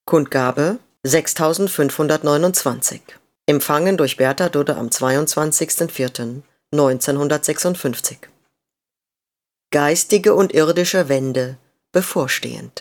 Kundgabe 6529. Empfangen durch Bertha Dudde am 22.04.1956. Geistige und irdische Wende bevorstehend.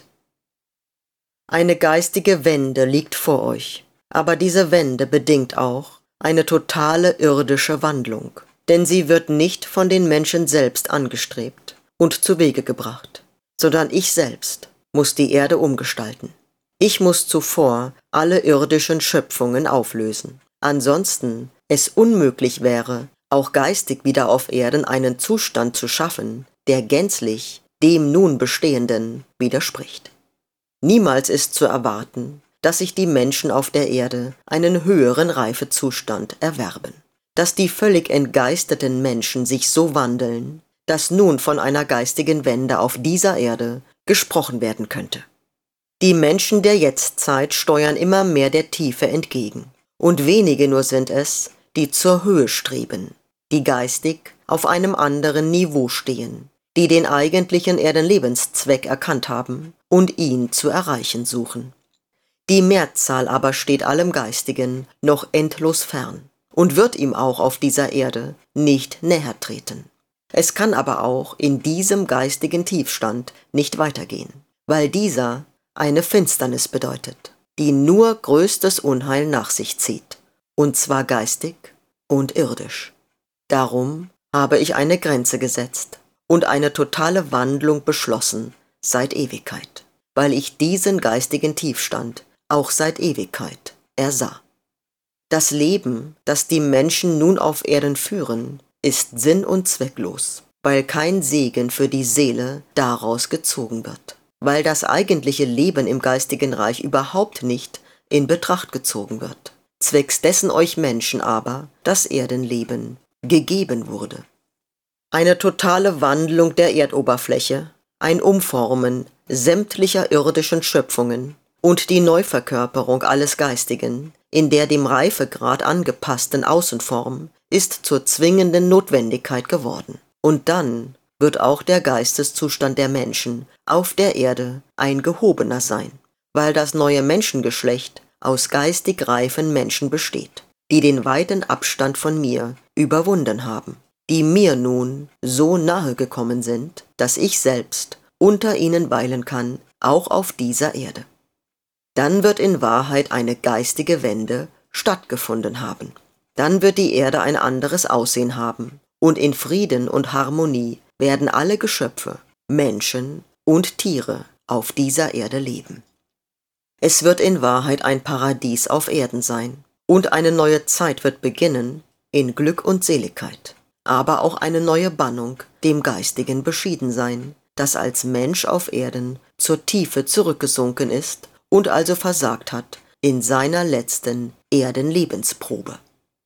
Eine geistige Wende liegt vor euch, aber diese Wende bedingt auch eine totale irdische Wandlung, denn sie wird nicht von den Menschen selbst angestrebt und zu Wege gebracht, sondern ich selbst muss die Erde umgestalten. Ich muss zuvor alle irdischen Schöpfungen auflösen. Ansonsten es unmöglich wäre, auch geistig wieder auf Erden einen Zustand zu schaffen, der gänzlich dem nun Bestehenden widerspricht. Niemals ist zu erwarten, dass sich die Menschen auf der Erde einen höheren Reifezustand erwerben, dass die völlig entgeisteten Menschen sich so wandeln, dass nun von einer geistigen Wende auf dieser Erde gesprochen werden könnte. Die Menschen der Jetztzeit steuern immer mehr der Tiefe entgegen, und wenige nur sind es, die zur Höhe streben, die geistig auf einem anderen Niveau stehen, die den eigentlichen Erdenlebenszweck erkannt haben und ihn zu erreichen suchen. Die Mehrzahl aber steht allem Geistigen noch endlos fern und wird ihm auch auf dieser Erde nicht näher treten. Es kann aber auch in diesem geistigen Tiefstand nicht weitergehen, weil dieser eine Finsternis bedeutet, die nur größtes Unheil nach sich zieht, und zwar geistig und irdisch. Darum habe ich eine Grenze gesetzt und eine totale Wandlung beschlossen seit Ewigkeit, weil ich diesen geistigen Tiefstand auch seit Ewigkeit ersah. Das Leben, das die Menschen nun auf Erden führen, ist sinn- und zwecklos, weil kein Segen für die Seele daraus gezogen wird, weil das eigentliche Leben im geistigen Reich überhaupt nicht in Betracht gezogen wird, zwecks dessen euch Menschen aber das Erdenleben gegeben wurde. Eine totale Wandlung der Erdoberfläche, ein Umformen sämtlicher irdischen Schöpfungen und die Neuverkörperung alles Geistigen in der dem Reifegrad angepassten Außenform ist zur zwingenden Notwendigkeit geworden. Und dann wird auch der Geisteszustand der Menschen auf der Erde ein gehobener sein, weil das neue Menschengeschlecht aus geistig reifen Menschen besteht, die den weiten Abstand von mir überwunden haben, die mir nun so nahe gekommen sind, dass ich selbst unter ihnen weilen kann, auch auf dieser Erde. Dann wird in Wahrheit eine geistige Wende stattgefunden haben. Dann wird die Erde ein anderes Aussehen haben, und in Frieden und Harmonie werden alle Geschöpfe, Menschen und Tiere auf dieser Erde leben. Es wird in Wahrheit ein Paradies auf Erden sein, und eine neue Zeit wird beginnen in Glück und Seligkeit, aber auch eine neue Bannung dem Geistigen beschieden sein, das als Mensch auf Erden zur Tiefe zurückgesunken ist und also versagt hat in seiner letzten Erdenlebensprobe.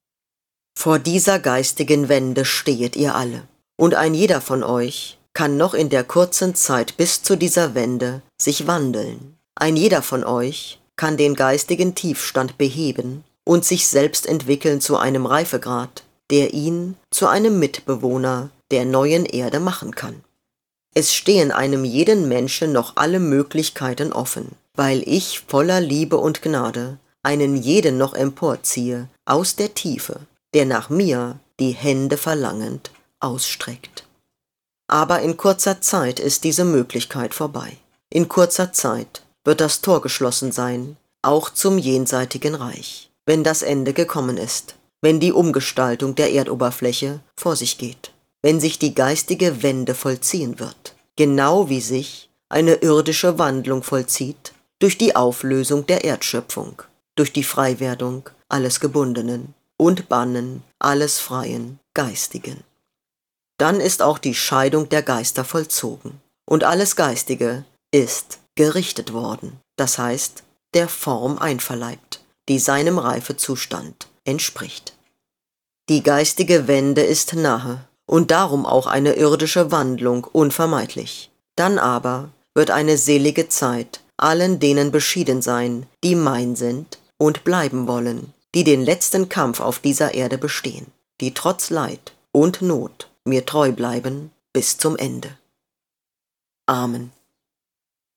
Vor dieser geistigen Wende stehet ihr alle, und ein jeder von euch kann noch in der kurzen Zeit bis zu dieser Wende sich wandeln. Ein jeder von euch kann den geistigen Tiefstand beheben und sich selbst entwickeln zu einem Reifegrad, der ihn zu einem Mitbewohner der neuen Erde machen kann. Es stehen einem jeden Menschen noch alle Möglichkeiten offen, weil ich voller Liebe und Gnade einen jeden noch emporziehe aus der Tiefe, der nach mir die Hände verlangend ausstreckt. Aber in kurzer Zeit ist diese Möglichkeit vorbei. In kurzer Zeit wird das Tor geschlossen sein, auch zum jenseitigen Reich, wenn das Ende gekommen ist, wenn die Umgestaltung der Erdoberfläche vor sich geht, wenn sich die geistige Wende vollziehen wird, genau wie sich eine irdische Wandlung vollzieht durch die Auflösung der Erdschöpfung, durch die Freiwerdung alles Gebundenen und Bannen alles Freien Geistigen. Dann ist auch die Scheidung der Geister vollzogen und alles Geistige ist gerichtet worden, das heißt, der Form einverleibt, die seinem Reifezustand entspricht. Die geistige Wende ist nahe und darum auch eine irdische Wandlung unvermeidlich. Dann aber wird eine selige Zeit allen denen beschieden sein, die mein sind und bleiben wollen, die den letzten Kampf auf dieser Erde bestehen, die trotz Leid und Not mir treu bleiben bis zum Ende. Amen.